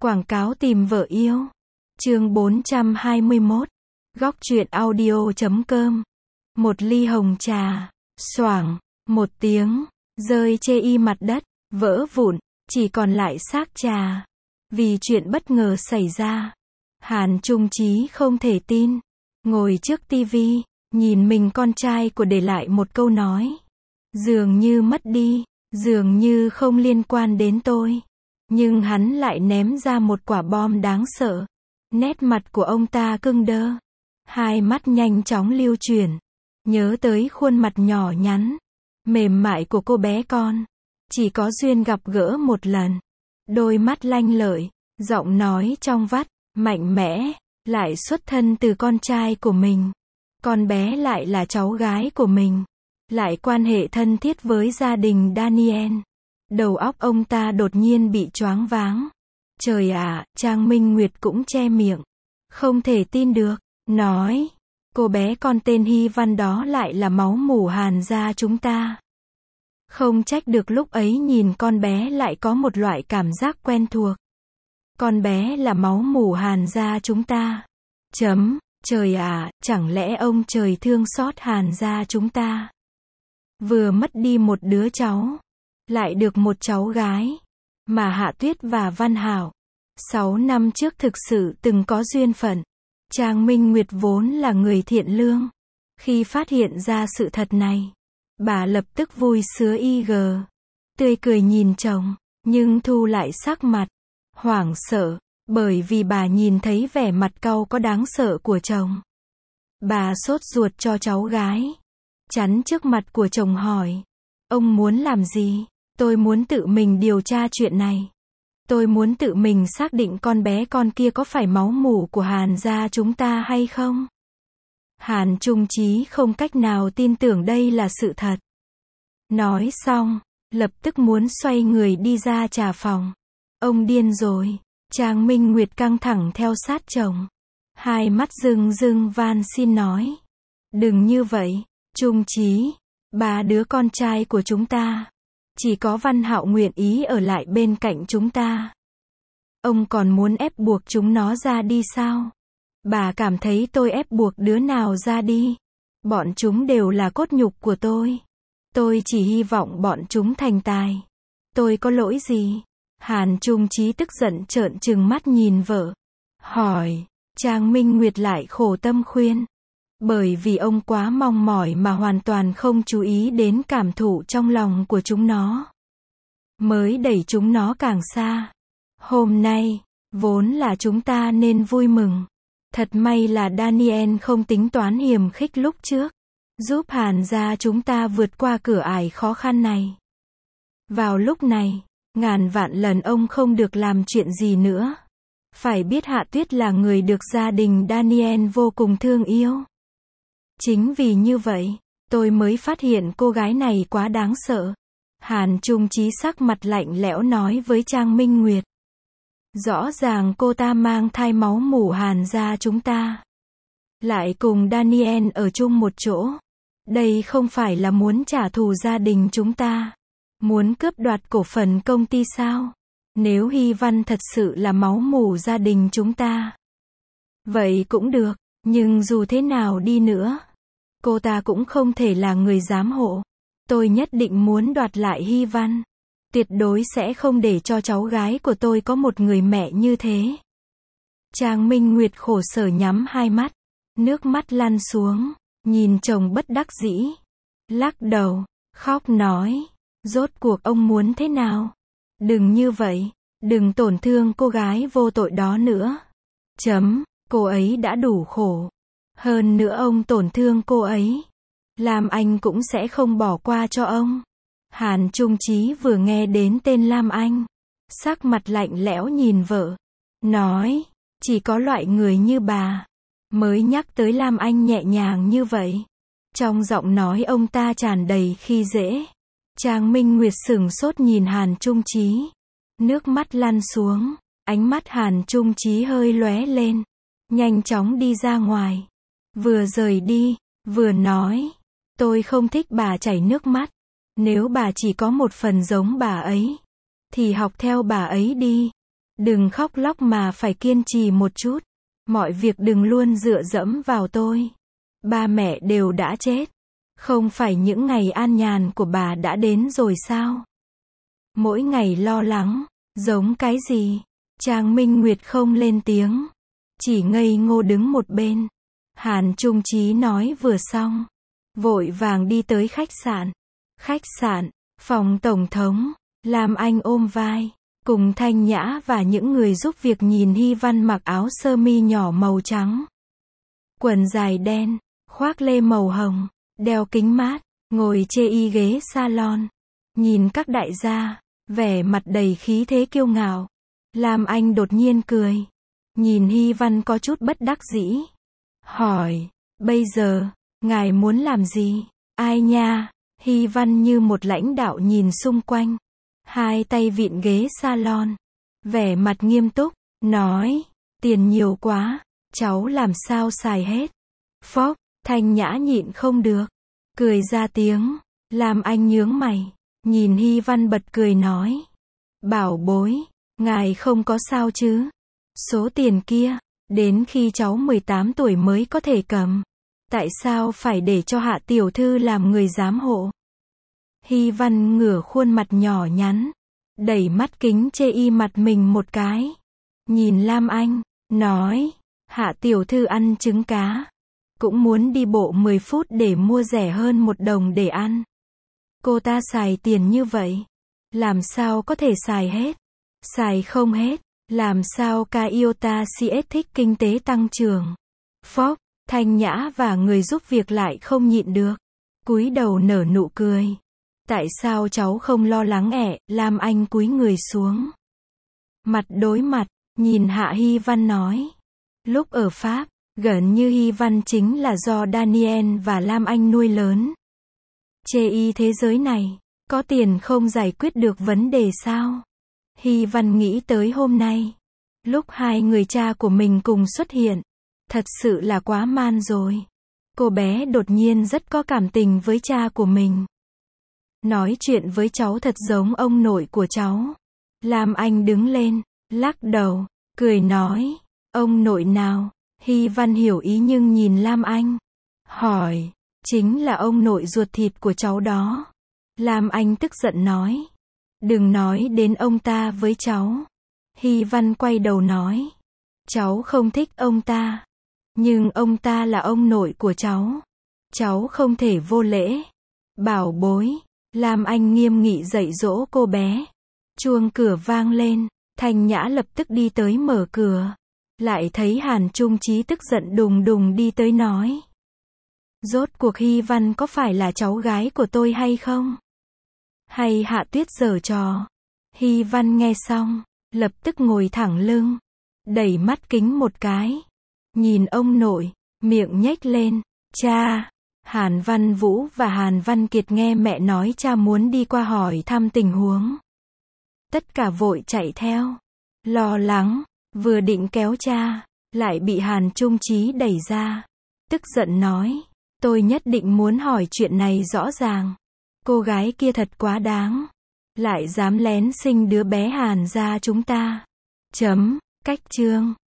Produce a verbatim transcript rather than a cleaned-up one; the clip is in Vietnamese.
Quảng cáo tìm vợ yêu. Chương bốn trăm hai mươi mốt. Góc truyện audio chấm com. Một ly hồng trà. Xoảng. Một tiếng. Rơi chê y mặt đất. Vỡ vụn. Chỉ còn lại xác trà. Vì chuyện bất ngờ xảy ra. Hàn Trung Chí không thể tin. Ngồi trước tivi. Nhìn mình con trai của để lại một câu nói. Dường như mất đi. Dường như không liên quan đến tôi. Nhưng hắn lại ném ra một quả bom đáng sợ. Nét mặt của ông ta cứng đơ. Hai mắt nhanh chóng lưu chuyển. Nhớ tới khuôn mặt nhỏ nhắn, mềm mại của cô bé con. Chỉ có duyên gặp gỡ một lần. Đôi mắt lanh lợi, giọng nói trong vắt, mạnh mẽ, lại xuất thân từ con trai của mình. Con bé lại là cháu gái của mình. Lại quan hệ thân thiết với gia đình Daniel. Đầu óc ông ta đột nhiên bị choáng váng. Trời ạ, Trang Minh Nguyệt cũng che miệng. Không thể tin được, nói. Cô bé con tên Hy Văn đó lại là máu mủ Hàn gia chúng ta. Không trách được lúc ấy nhìn con bé lại có một loại cảm giác quen thuộc. Con bé là máu mủ Hàn gia chúng ta. Chấm, trời ạ, chẳng lẽ ông trời thương xót Hàn gia chúng ta. Vừa mất đi một đứa cháu. Lại được một cháu gái. Mà Hạ Tuyết và Văn Hảo. Sáu năm trước thực sự từng có duyên phận. Trang Minh Nguyệt vốn là người thiện lương. Khi phát hiện ra sự thật này. Bà lập tức vui sứa y gờ. Tươi cười nhìn chồng. Nhưng thu lại sắc mặt. Hoảng sợ. Bởi vì bà nhìn thấy vẻ mặt cau có đáng sợ của chồng. Bà sốt ruột cho cháu gái. Chắn trước mặt của chồng hỏi. Ông muốn làm gì? Tôi muốn tự mình điều tra chuyện này. Tôi muốn tự mình xác định con bé con kia có phải máu mủ của Hàn gia chúng ta hay không. Hàn Trung Chí không cách nào tin tưởng đây là sự thật. Nói xong, lập tức muốn xoay người đi ra trà phòng. Ông điên rồi. Trang Minh Nguyệt căng thẳng theo sát chồng. Hai mắt rưng rưng van xin nói. Đừng như vậy, Trung Chí. Ba đứa con trai của chúng ta. Chỉ có Văn Hạo nguyện ý ở lại bên cạnh chúng ta. Ông còn muốn ép buộc chúng nó ra đi sao? Bà cảm thấy tôi ép buộc đứa nào ra đi? Bọn chúng đều là cốt nhục của tôi. Tôi chỉ hy vọng bọn chúng thành tài. Tôi có lỗi gì? Hàn Trung Chí tức giận trợn trừng mắt nhìn vợ. Hỏi. Trang Minh Nguyệt lại khổ tâm khuyên. Bởi vì ông quá mong mỏi mà hoàn toàn không chú ý đến cảm thụ trong lòng của chúng nó. Mới đẩy chúng nó càng xa. Hôm nay, vốn là chúng ta nên vui mừng. Thật may là Daniel không tính toán hiềm khích lúc trước. Giúp Hàn gia chúng ta vượt qua cửa ải khó khăn này. Vào lúc này, ngàn vạn lần ông không được làm chuyện gì nữa. Phải biết Hạ Tuyết là người được gia đình Daniel vô cùng thương yêu. Chính vì như vậy, tôi mới phát hiện cô gái này quá đáng sợ. Hàn Trung Chí sắc mặt lạnh lẽo nói với Trang Minh Nguyệt. Rõ ràng cô ta mang thai máu mủ Hàn gia chúng ta. Lại cùng Daniel ở chung một chỗ. Đây không phải là muốn trả thù gia đình chúng ta. Muốn cướp đoạt cổ phần công ty sao? Nếu Hy Văn thật sự là máu mủ gia đình chúng ta. Vậy cũng được, nhưng dù thế nào đi nữa. Cô ta cũng không thể là người giám hộ. Tôi nhất định muốn đoạt lại Hy Văn. Tuyệt đối sẽ không để cho cháu gái của tôi có một người mẹ như thế. Trang Minh Nguyệt khổ sở nhắm hai mắt. Nước mắt lăn xuống. Nhìn chồng bất đắc dĩ. Lắc đầu. Khóc nói. Rốt cuộc ông muốn thế nào? Đừng như vậy. Đừng tổn thương cô gái vô tội đó nữa. Chấm. Cô ấy đã đủ khổ. Hơn nữa ông tổn thương cô ấy. Lam Anh cũng sẽ không bỏ qua cho ông. Hàn Trung Chí vừa nghe đến tên Lam Anh. Sắc mặt lạnh lẽo nhìn vợ. Nói. Chỉ có loại người như bà. Mới nhắc tới Lam Anh nhẹ nhàng như vậy. Trong giọng nói ông ta tràn đầy khi dễ. Trang Minh Nguyệt sửng sốt nhìn Hàn Trung Chí. Nước mắt lăn xuống. Ánh mắt Hàn Trung Chí hơi lóe lên. Nhanh chóng đi ra ngoài. Vừa rời đi, vừa nói. Tôi không thích bà chảy nước mắt. Nếu bà chỉ có một phần giống bà ấy, thì học theo bà ấy đi. Đừng khóc lóc mà phải kiên trì một chút. Mọi việc đừng luôn dựa dẫm vào tôi. Ba mẹ đều đã chết. Không phải những ngày an nhàn của bà đã đến rồi sao? Mỗi ngày lo lắng, giống cái gì? Trang Minh Nguyệt không lên tiếng. Chỉ ngây ngô đứng một bên. Hàn Trung Chí nói vừa xong. Vội vàng đi tới khách sạn. Khách sạn, phòng tổng thống. Lam Anh ôm vai. Cùng Thanh Nhã và những người giúp việc nhìn Hy Văn mặc áo sơ mi nhỏ màu trắng. Quần dài đen, khoác lê màu hồng, đeo kính mát, ngồi chê y ghế salon. Nhìn các đại gia, vẻ mặt đầy khí thế kiêu ngạo. Lam Anh đột nhiên cười. Nhìn Hy Văn có chút bất đắc dĩ. Hỏi, bây giờ, ngài muốn làm gì? Ai nha? Hy Văn như một lãnh đạo nhìn xung quanh. Hai tay vịn ghế salon. Vẻ mặt nghiêm túc, nói, tiền nhiều quá, cháu làm sao xài hết. Phốc, Thanh Nhã nhịn không được. Cười ra tiếng. Lam Anh nhướng mày. Nhìn Hy Văn bật cười nói. Bảo bối, ngài không có sao chứ? Số tiền kia, đến khi cháu mười tám tuổi mới có thể cầm. Tại sao phải để cho Hạ tiểu thư làm người giám hộ? Hy Văn ngửa khuôn mặt nhỏ nhắn. Đẩy mắt kính chê y mặt mình một cái. Nhìn Lam Anh, nói. Hạ tiểu thư ăn trứng cá. Cũng muốn đi bộ mười phút để mua rẻ hơn một đồng để ăn. Cô ta xài tiền như vậy. Làm sao có thể xài hết? Xài không hết. Làm sao ca iota cs thích kinh tế tăng trưởng? Phốc, Thanh Nhã và người giúp việc lại không nhịn được. Cúi đầu nở nụ cười. Tại sao cháu không lo lắng ẻ? Lam Anh cúi người xuống. Mặt đối mặt, nhìn Hạ Hy Văn nói. Lúc ở Pháp, gần như Hy Văn chính là do Daniel và Lam Anh nuôi lớn. Chê y thế giới này, có tiền không giải quyết được vấn đề sao? Hy Văn nghĩ tới hôm nay. Lúc hai người cha của mình cùng xuất hiện. Thật sự là quá man rồi. Cô bé đột nhiên rất có cảm tình với cha của mình. Nói chuyện với cháu thật giống ông nội của cháu. Lam Anh đứng lên, lắc đầu, cười nói. Ông nội nào? Hy Văn hiểu ý nhưng nhìn Lam Anh. Hỏi, chính là ông nội ruột thịt của cháu đó. Lam Anh tức giận nói. Đừng nói đến ông ta với cháu. Hy Văn quay đầu nói. Cháu không thích ông ta. Nhưng ông ta là ông nội của cháu. Cháu không thể vô lễ. Bảo bối. Lam Anh nghiêm nghị dạy dỗ cô bé. Chuông cửa vang lên. Thanh Nhã lập tức đi tới mở cửa. Lại thấy Hàn Trung Chí tức giận đùng đùng đi tới nói. Rốt cuộc Hy Văn có phải là cháu gái của tôi hay không? Hay Hạ Tuyết giở trò? Hy Văn nghe xong, lập tức ngồi thẳng lưng. Đẩy mắt kính một cái. Nhìn ông nội, miệng nhếch lên. Cha! Hàn Văn Vũ và Hàn Văn Kiệt nghe mẹ nói cha muốn đi qua hỏi thăm tình huống. Tất cả vội chạy theo. Lo lắng, vừa định kéo cha, lại bị Hàn Trung Chí đẩy ra. Tức giận nói, tôi nhất định muốn hỏi chuyện này rõ ràng. Cô gái kia thật quá đáng. Lại dám lén sinh đứa bé Hàn ra chúng ta. Chấm, cách chương.